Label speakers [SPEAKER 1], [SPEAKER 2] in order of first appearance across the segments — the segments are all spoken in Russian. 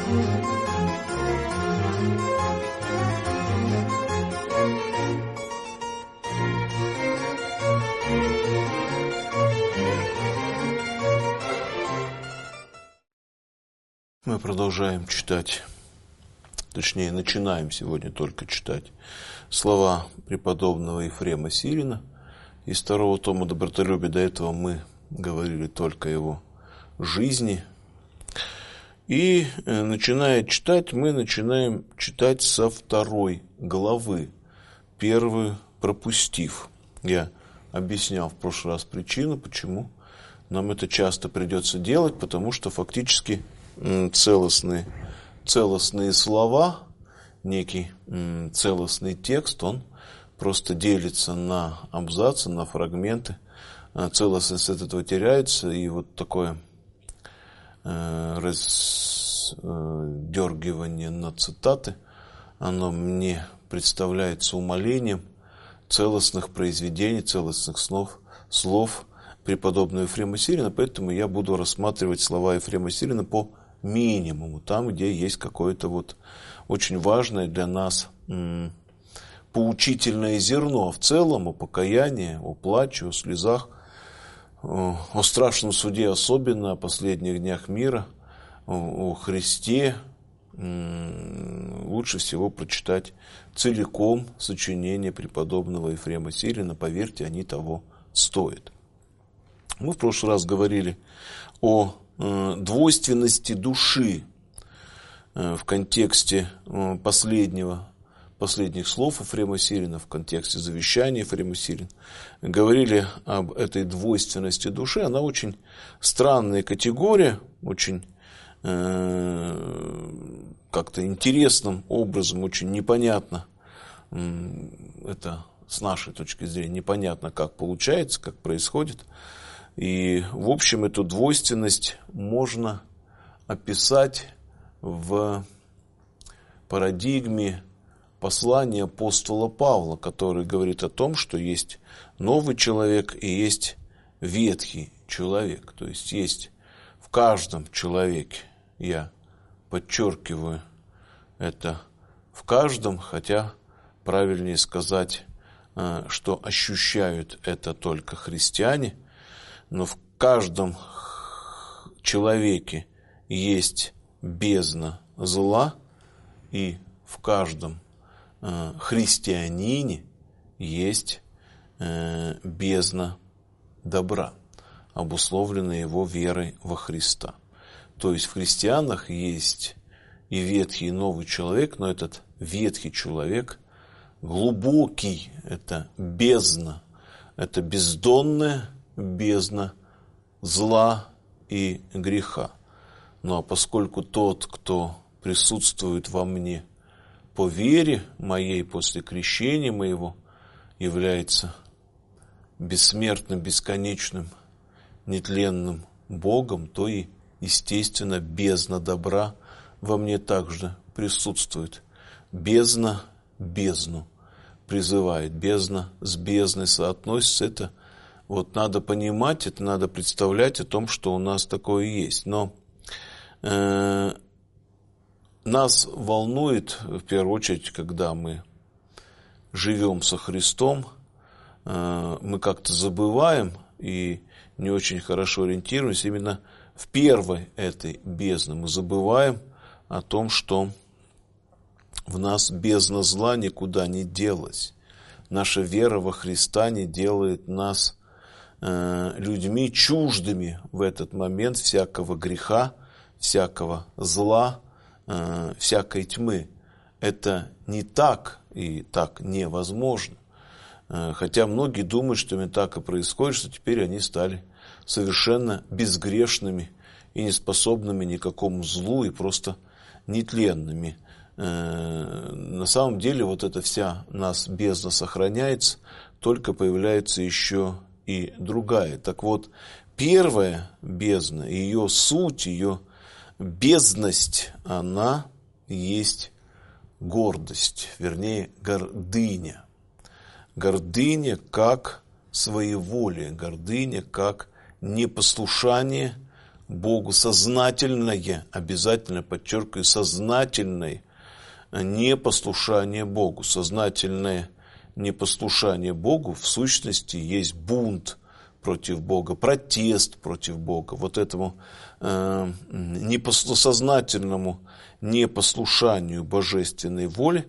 [SPEAKER 1] Мы продолжаем читать, точнее, начинаем сегодня только читать слова преподобного Ефрема Сирина из второго тома «Добротолюбие». До этого мы говорили только о его жизни. И, начиная читать, мы начинаем читать со второй главы, первую пропустив. Я объяснял в прошлый раз причину, почему нам это часто придется делать, потому что фактически целостные слова, некий целостный текст, он просто делится на абзацы, на фрагменты. Целостность от этого теряется, и вот такое раздергивание на цитаты, оно мне представляется умалением целостных произведений, целостных слов преподобного Ефрема Сирина, поэтому я буду рассматривать слова Ефрема Сирина по минимуму, там, где есть какое-то вот очень важное для нас поучительное зерно, а в целом о покаянии, о плаче, о слезах, о страшном суде, особенно о последних днях мира, о Христе, лучше всего прочитать целиком сочинение преподобного Ефрема Сирина. Поверьте, они того стоят. Мы в прошлый раз говорили о двойственности души в контексте последних слов Ефрема Сирина, в контексте завещания Ефрема Сирина. Говорили об этой двойственности души. Она очень странная категория, очень как-то интересным образом, очень непонятно. Это с нашей точки зрения непонятно, как получается, как происходит. И, в общем, эту двойственность можно описать в парадигме послания апостола Павла, который говорит о том, что есть новый человек и есть ветхий человек. То есть есть в каждом человеке, я подчеркиваю это в каждом, хотя правильнее сказать, что ощущают это только христиане, но в каждом человеке есть бездна зла, и в каждом христианине есть бездна добра, обусловленная его верой во Христа. То есть в христианах есть и ветхий, и новый человек, но этот ветхий человек глубокий, это бездна, это бездонная бездна зла и греха. Ну а поскольку тот, кто присутствует во мне по вере моей, после крещения моего, является бессмертным, бесконечным, нетленным Богом, то и, естественно, бездна добра во мне также присутствует. Бездна бездну призывает, бездна с бездной соотносится. Это вот надо понимать, это надо представлять о том, что у нас такое есть. Но нас волнует, в первую очередь, когда мы живем со Христом, мы как-то забываем и не очень хорошо ориентируемся именно в первой этой бездне. Мы забываем о том, что в нас бездна зла никуда не делась. Наша вера во Христа не делает нас людьми чуждыми в этот момент всякого греха, всякого зла, всякой тьмы. Это не так, и так невозможно. Хотя многие думают, что именно так и происходит, что теперь они стали совершенно безгрешными и неспособными ни к какому злу, и просто нетленными. На самом деле вот эта вся нас бездна сохраняется, только появляется еще и другая. Так вот, первая бездна, ее суть, ее бездность, она есть гордость, вернее, гордыня. Гордыня как своеволие, гордыня как непослушание Богу, сознательное, обязательно подчеркиваю, сознательное непослушание Богу. Сознательное непослушание Богу в сущности есть бунт против Бога, протест против Бога. Вот этому сознательному непослушанию божественной воле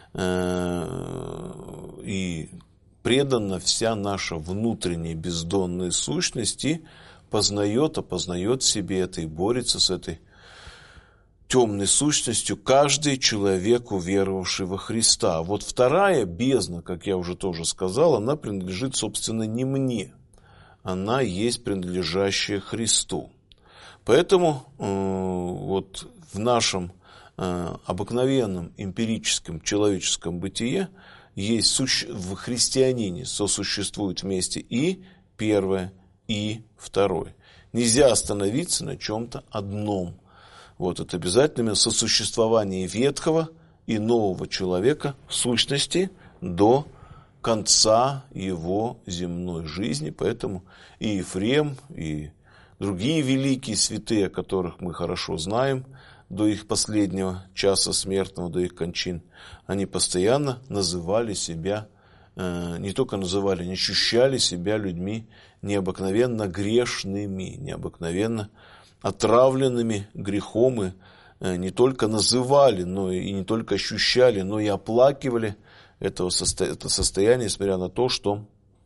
[SPEAKER 1] и предана вся наша внутренняя бездонная сущность и опознает себе это и борется с этой темной сущностью каждый человек, уверовавший во Христа. А вот вторая бездна, как я уже тоже сказал, она принадлежит, собственно, не мне. Она есть принадлежащая Христу. Поэтому вот в нашем обыкновенном эмпирическом человеческом бытие есть в христианине сосуществуют вместе и первое, и второе. Нельзя остановиться на чем-то одном. Вот это обязательно сосуществование ветхого и нового человека в сущности до конца его земной жизни. Поэтому и Ефрем, и другие великие святые, о которых мы хорошо знаем, до их последнего часа смертного, до их кончин, они постоянно называли себя, не только называли, они ощущали себя людьми необыкновенно грешными, необыкновенно отравленными грехом, и не только называли, но и не только ощущали, но и оплакивали это состояние, несмотря на то, что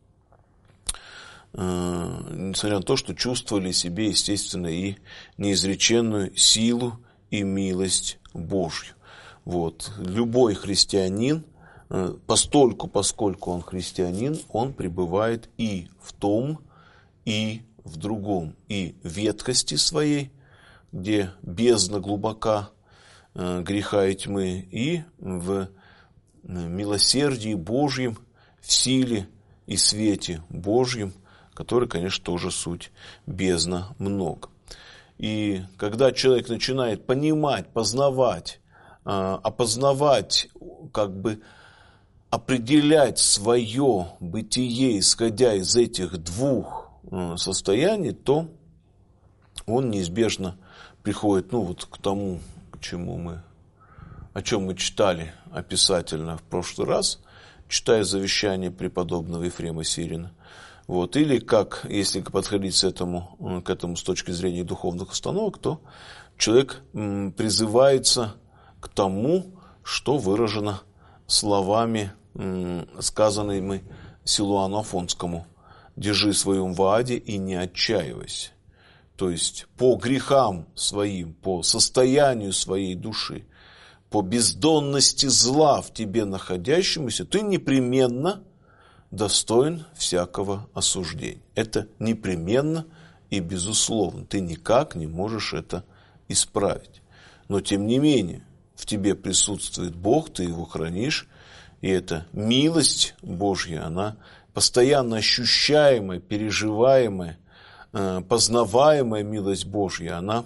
[SPEAKER 1] чувствовали в себе, естественно, и неизреченную силу и милость Божью. Вот. Любой христианин, поскольку он христианин, он пребывает и в том, и в другом. И в ветхости своей, где бездна глубока греха и тьмы, и в милосердии Божьем, в силе и свете Божьем, который, конечно, тоже суть бездна много. И когда человек начинает понимать, познавать, опознавать, определять свое бытие, исходя из этих двух состояний, то он неизбежно приходит к тому, о чем мы читали описательно в прошлый раз, читая завещание преподобного Ефрема Сирина. Вот. Или если подходить к этому с точки зрения духовных установок, то человек призывается к тому, что выражено словами, сказанными Силуану Афонскому: «Держи своем в Ааде и не отчаивайся». То есть по грехам своим, по состоянию своей души, по бездонности зла в тебе находящемуся, ты непременно достоин всякого осуждения. Это непременно и безусловно. Ты никак не можешь это исправить. Но тем не менее, в тебе присутствует Бог, ты его хранишь, и эта милость Божья, она постоянно ощущаемая, переживаемая, познаваемая милость Божья, она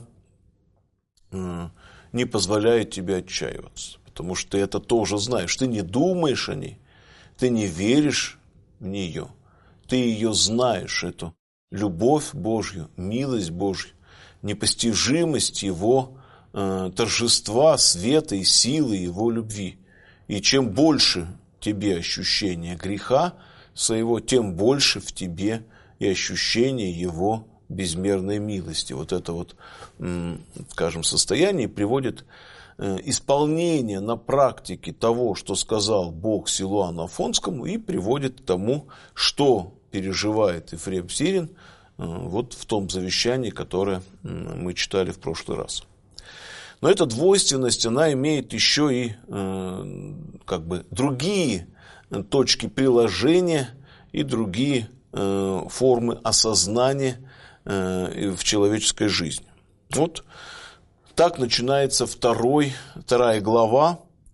[SPEAKER 1] не позволяет тебе отчаиваться. Потому что ты это тоже знаешь. Ты не думаешь о ней, ты не веришь в нее. Ты ее знаешь, эту любовь Божью, милость Божью, непостижимость Его торжества, света и силы Его любви. И чем больше тебе ощущение греха своего, тем больше в тебе и ощущение Его безмерной милости. Вот это состояние приводит исполнение на практике того, что сказал Бог Силуану Афонскому, и приводит к тому, что переживает Ефрем Сирин в том завещании, которое мы читали в прошлый раз. Но эта двойственность, она имеет еще и другие точки приложения и другие формы осознания в человеческой жизни. Вот так начинается вторая глава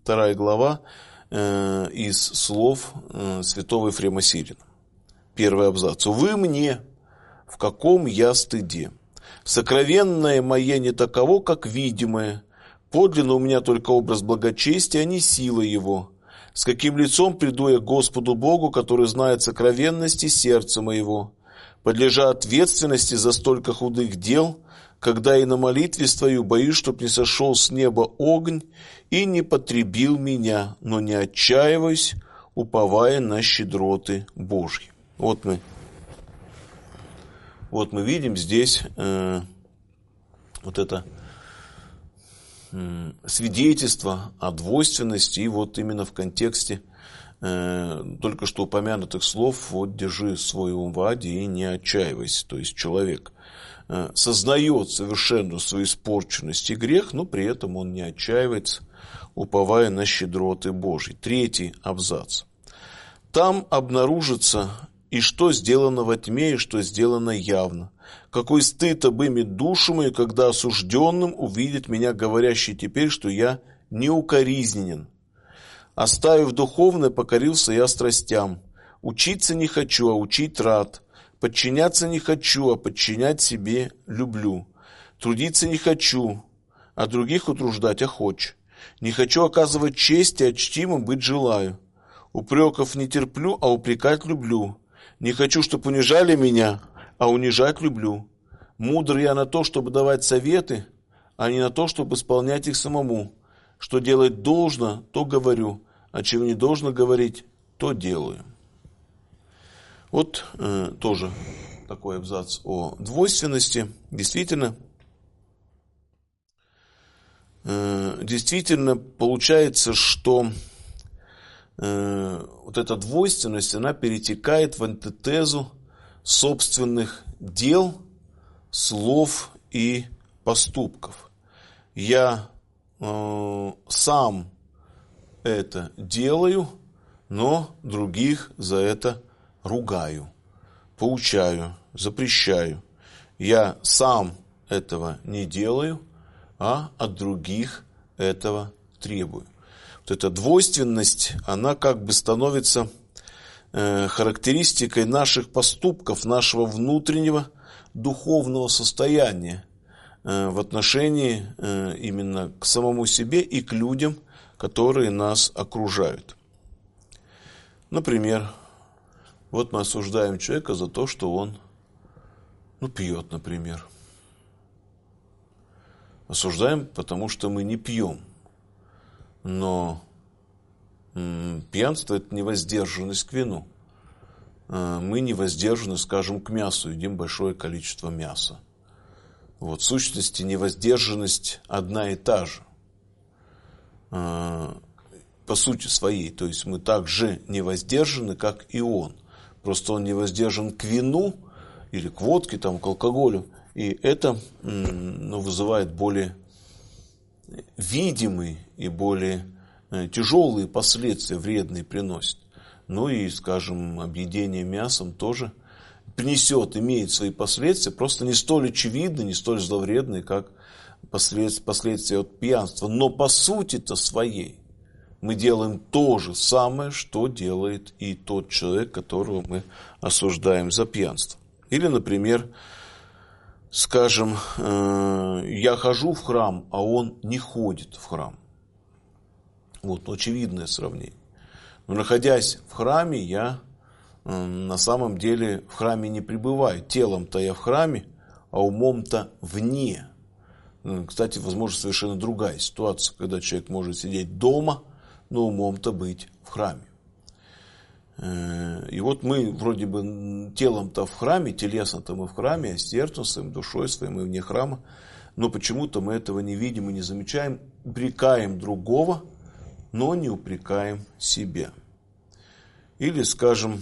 [SPEAKER 1] из слов святого Ефрема Сирина. Первый абзац. «Увы мне, в каком я стыде! Сокровенное мое не таково, как видимое. Подлинно у меня только образ благочестия, а не сила его. С каким лицом приду я к Господу Богу, который знает сокровенности сердца моего? Подлежа ответственности за столько худых дел, когда и на молитве стою, боюсь, чтоб не сошел с неба огонь и не потребил меня, но не отчаиваюсь, уповая на щедроты Божьи». Вот мы видим здесь вот это свидетельство о двойственности, и вот именно в контексте только что упомянутых слов: «Вот держи свой ум в аде и не отчаивайся». То есть человек сознает совершенно свою испорченность и грех, но при этом он не отчаивается, уповая на щедроты Божьи. 3 абзац. Там обнаружится и что сделано во тьме, и что сделано явно. Какой стыд обымет душу мою, когда осужденным увидит меня, говорящий теперь, что я неукоризненен. Оставив духовное, покорился я страстям. Учиться не хочу, а учить рад. Подчиняться не хочу, а подчинять себе люблю. Трудиться не хочу, а других утруждать охочу. Не хочу оказывать честь, а чтимым быть желаю. Упреков не терплю, а упрекать люблю. Не хочу, чтобы унижали меня, а унижать люблю. Мудр я на то, чтобы давать советы, а не на то, чтобы исполнять их самому. Что делать должно, то говорю, а чего не должно говорить, то делаю. Вот тоже такой абзац о двойственности. Действительно получается, что вот эта двойственность, она перетекает в антитезу собственных дел, слов и поступков. Я сам это делаю, но других за это ругаю, поучаю, запрещаю. Я сам этого не делаю, а от других этого требую. Вот эта двойственность, она как бы становится характеристикой наших поступков, нашего внутреннего духовного состояния в отношении именно к самому себе и к людям, которые нас окружают. Например, вот мы осуждаем человека за то, что он пьет, например. Осуждаем, потому что мы не пьем. Но пьянство – это невоздержанность к вину. Мы не воздержаны, скажем, к мясу, едим большое количество мяса. Вот, в сущности, невоздержанность одна и та же. По сути своей. То есть мы так же невоздержаны, как и он. Просто он невоздержан к вину или к водке, там, к алкоголю. И это вызывает более видимые и более тяжелые последствия, вредные приносит. Ну и, скажем, объедение мясом тоже имеет свои последствия, просто не столь очевидные, не столь зловредные, как последствия от пьянства. Но по сути-то своей мы делаем то же самое, что делает и тот человек, которого мы осуждаем за пьянство. Или, например, скажем, я хожу в храм, а он не ходит в храм. Вот, очевидное сравнение. Но находясь в храме, я на самом деле в храме не пребываю. Телом-то я в храме, а умом-то вне. Кстати, возможно, совершенно другая ситуация, когда человек может сидеть дома, но умом-то быть в храме. И вот мы вроде бы телом-то в храме, телесно-то мы в храме, а сердцем своим, душой своей мы вне храма, но почему-то мы этого не видим и не замечаем, упрекаем другого, но не упрекаем себя. Или, скажем,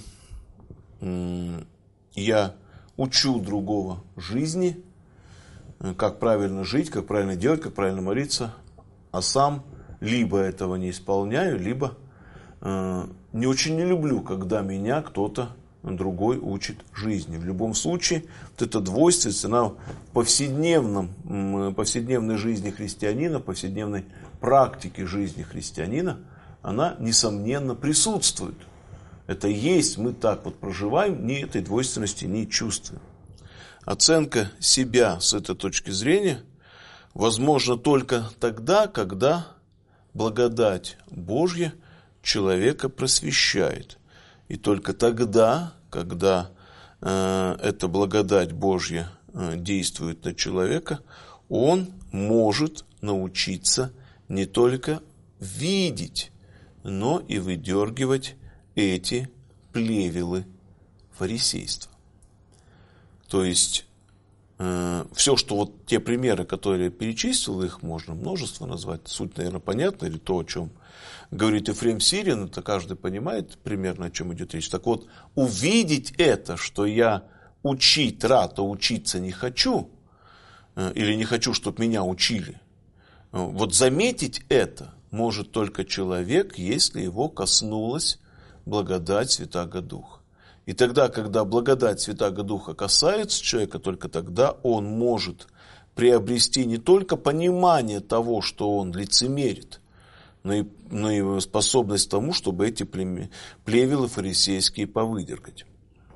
[SPEAKER 1] я учу другого жизни, как правильно жить, как правильно делать, как правильно молиться, а сам либо этого не исполняю, либо не очень не люблю, когда меня кто-то другой учит жизни. В любом случае, вот эта двойственность, она в повседневной жизни христианина, повседневной практике жизни христианина, она, несомненно, присутствует. Это есть, мы так вот проживаем, ни этой двойственности не чувствуем. Оценка себя с этой точки зрения возможна только тогда, когда благодать Божья человека просвещает. И только тогда, когда эта благодать Божья действует на человека, он может научиться не только видеть, но и выдергивать эти плевелы фарисейства. То есть, все, что вот те примеры, которые я перечислил, их можно множество назвать, суть, наверное, понятна, или то, о чем говорит Ефрем Сирин, это каждый понимает примерно, о чем идет речь. Так вот, увидеть это, что я учить рад, а учиться не хочу, или не хочу, чтобы меня учили, вот заметить это может только человек, если его коснулась благодать Святаго Духа. И тогда, когда благодать Святаго Духа касается человека, только тогда он может приобрести не только понимание того, что он лицемерит, но и способность к тому, чтобы эти плевелы фарисейские повыдергать.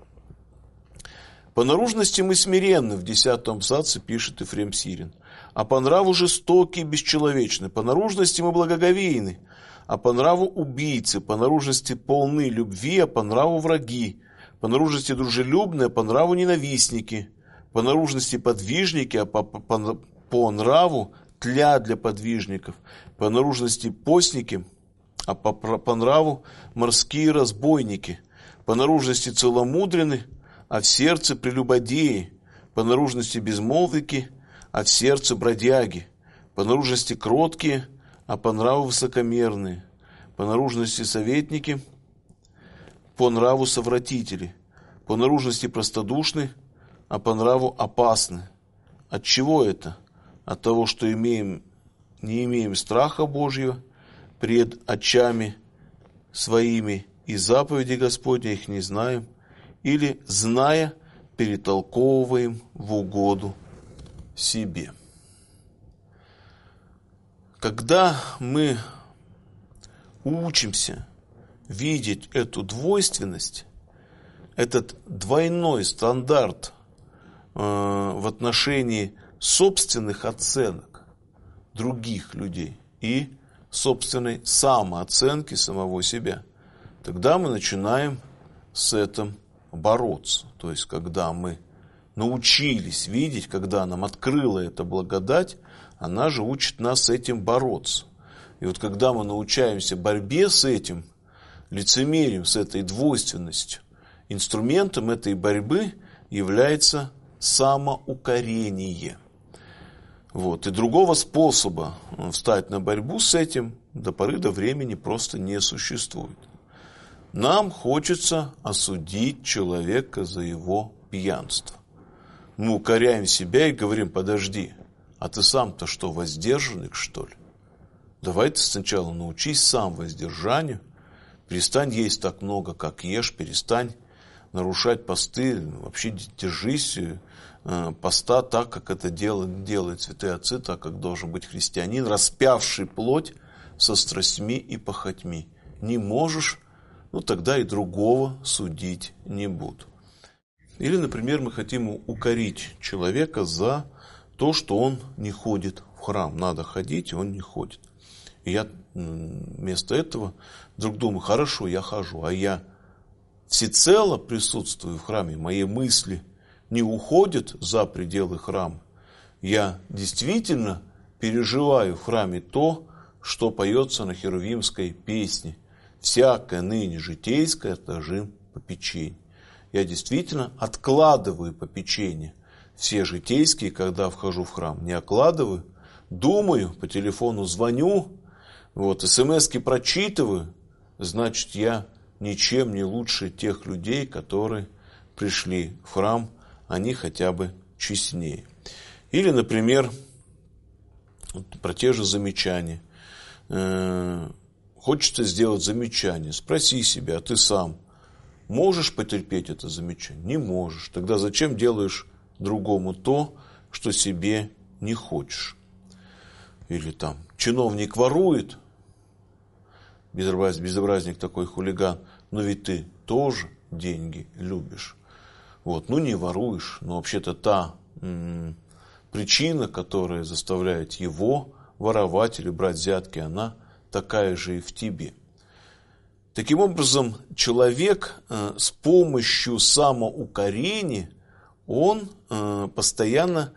[SPEAKER 1] По наружности мы смиренны, в 10 абзаце пишет Ефрем Сирин, а по нраву жестокие и бесчеловечны, по наружности мы благоговейны, а по нраву убийцы, по наружности полны любви, а по нраву враги, по наружности дружелюбны, а по нраву ненавистники, по наружности подвижники, а по нраву тля для подвижников, по наружности постники, а по нраву морские разбойники, по наружности целомудрены, а в сердце прелюбодеи, по наружности безмолвники, а в сердце бродяги, по наружности кроткие, а по нраву высокомерные, по наружности советники, по нраву совратители, по наружности простодушны, а по нраву опасны. От чего это? От того, что не имеем страха Божьего пред очами своими, и заповеди Господня их не знаем, или, зная, перетолковываем в угоду себе. Когда мы учимся видеть эту двойственность, этот двойной стандарт в отношении собственных оценок других людей и собственной самооценки самого себя, тогда мы начинаем с этим бороться. То есть, когда мы научились видеть, когда нам открыла эта благодать, она же учит нас с этим бороться. И вот когда мы научаемся борьбе с этим лицемерием, с этой двойственностью, инструментом этой борьбы является самоукорение. Вот. И другого способа встать на борьбу с этим до поры до времени просто не существует. Нам хочется осудить человека за его пьянство. Мы укоряем себя и говорим: подожди, а ты сам-то что, воздержанный, что ли? Давай ты сначала научись сам воздержанию, перестань есть так много, как ешь, перестань нарушать посты, вообще держись поста так, как это делают святые отцы, так, как должен быть христианин, распявший плоть со страстьми и похотьми. Не можешь, тогда и другого судить не буду. Или, например, мы хотим укорить человека за то, что он не ходит в храм. Надо ходить, и он не ходит. И я вместо этого вдруг думаю: хорошо, я хожу, а я всецело присутствую в храме, мои мысли не уходят за пределы храма. Я действительно переживаю в храме то, что поется на херувимской песне: «Всякое ныне житейское отложим попечение». Я действительно откладываю попечение. Все житейские, когда вхожу в храм, не откладываю. Думаю, по телефону звоню, смс-ки прочитываю. Значит, я ничем не лучше тех людей, которые пришли в храм, они хотя бы честнее. Или, например, про те же замечания. Хочется сделать замечание. Спроси себя: а ты сам можешь потерпеть это замечание? Не можешь. Тогда зачем делаешь другому то, что себе не хочешь? Или чиновник ворует, безобразник такой, хулиган, но ведь ты тоже деньги любишь. Не воруешь, но вообще-то та причина, которая заставляет его воровать или брать взятки, она такая же и в тебе. Таким образом, человек с помощью самоукорения он постоянно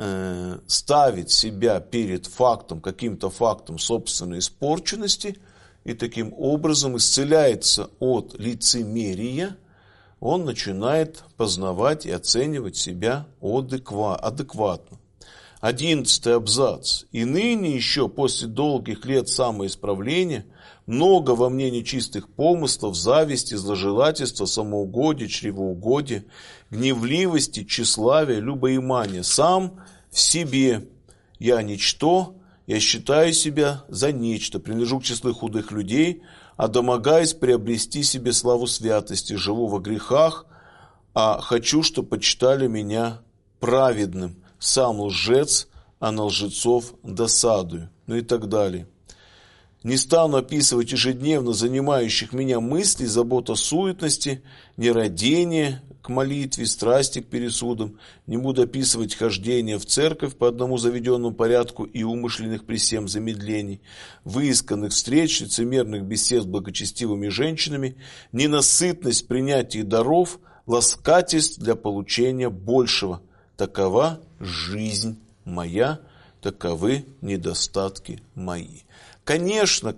[SPEAKER 1] ставит себя перед фактом, каким-то фактом собственной испорченности, и таким образом исцеляется от лицемерия, он начинает познавать и оценивать себя адекватно. 11 абзац. «И ныне еще, после долгих лет самоисправления, много во мне нечистых помыслов, зависти, зложелательства, самоугодия, чревоугодия, гневливости, тщеславия, любоимания. Сам в себе я ничто, я считаю себя за нечто, принадлежу к числу худых людей, а домогаюсь приобрести себе славу святости, живу во грехах, а хочу, чтобы почитали меня праведным. Сам лжец, а на лжецов досадую». Ну и так далее. «Не стану описывать ежедневно занимающих меня мыслей, забот о суетности, нерадение к молитве, страсти к пересудам. Не буду описывать хождение в церковь по одному заведенному порядку и умышленных при сем замедлений, выисканных встреч, лицемерных бесед с благочестивыми женщинами, ненасытность принятия даров, ласкательств для получения большего. Такова жизнь моя, таковы недостатки мои». Конечно,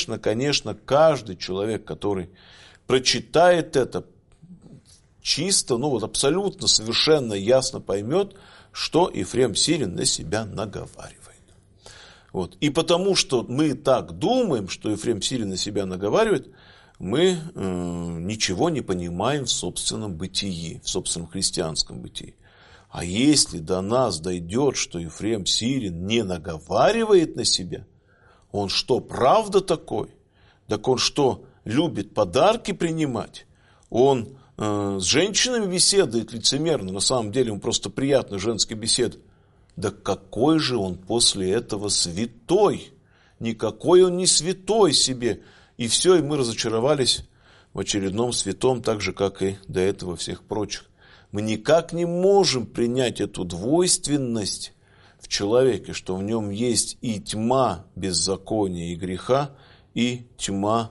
[SPEAKER 1] каждый человек, который прочитает это, чисто, абсолютно, совершенно ясно поймет, что Ефрем Сирин на себя наговаривает. И потому что мы так думаем, что Ефрем Сирин на себя наговаривает, мы ничего не понимаем в собственном бытии, в собственном христианском бытии. А если до нас дойдет, что Ефрем Сирин не наговаривает на себя, он что, правда такой? Так он что, любит подарки принимать? Он с женщинами беседует лицемерно, на самом деле он просто приятный женский бесед. Да какой же он после этого святой? Никакой он не святой себе. И все, и мы разочаровались в очередном святом, так же, как и до этого всех прочих. Мы никак не можем принять эту двойственность в человеке, что в нем есть и тьма беззакония и греха, и тьма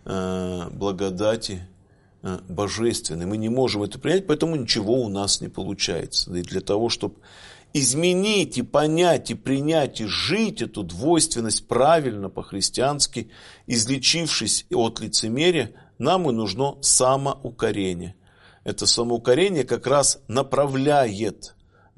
[SPEAKER 1] благодати божественной. Мы не можем это принять, поэтому ничего у нас не получается. И для того, чтобы изменить и понять, и принять, и жить эту двойственность правильно, по-христиански, излечившись от лицемерия, нам и нужно самоукорение. Это самоукорение как раз направляет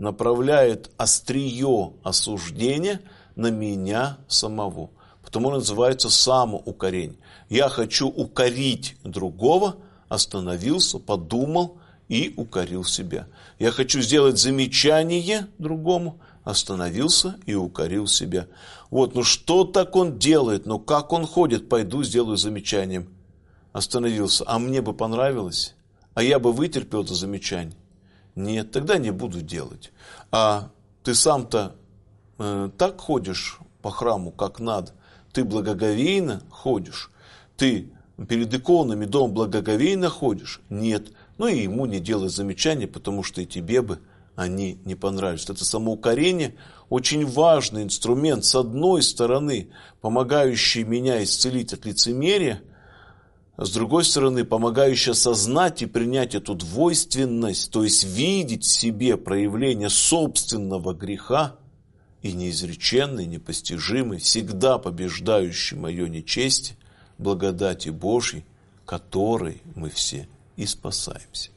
[SPEAKER 1] острие осуждения на меня самого. Потому называется самоукорение. Я хочу укорить другого, остановился, подумал и укорил себя. Я хочу сделать замечание другому, остановился и укорил себя. Что так он делает, как он ходит, пойду сделаю замечанием. Остановился, а мне бы понравилось, а я бы вытерпел это замечание. Нет, тогда не буду делать. А ты сам-то так ходишь по храму, как надо. Ты благоговейно ходишь. Ты перед иконами дома благоговейно ходишь. Нет. И ему не делай замечания, потому что и тебе бы они не понравились. Это самоукорение очень важный инструмент, с одной стороны, помогающий меня исцелить от лицемерия, а с другой стороны, помогающий осознать и принять эту двойственность, то есть видеть в себе проявление собственного греха и неизреченный, непостижимый, всегда побеждающий мое нечестие, благодати Божьей, которой мы все и спасаемся.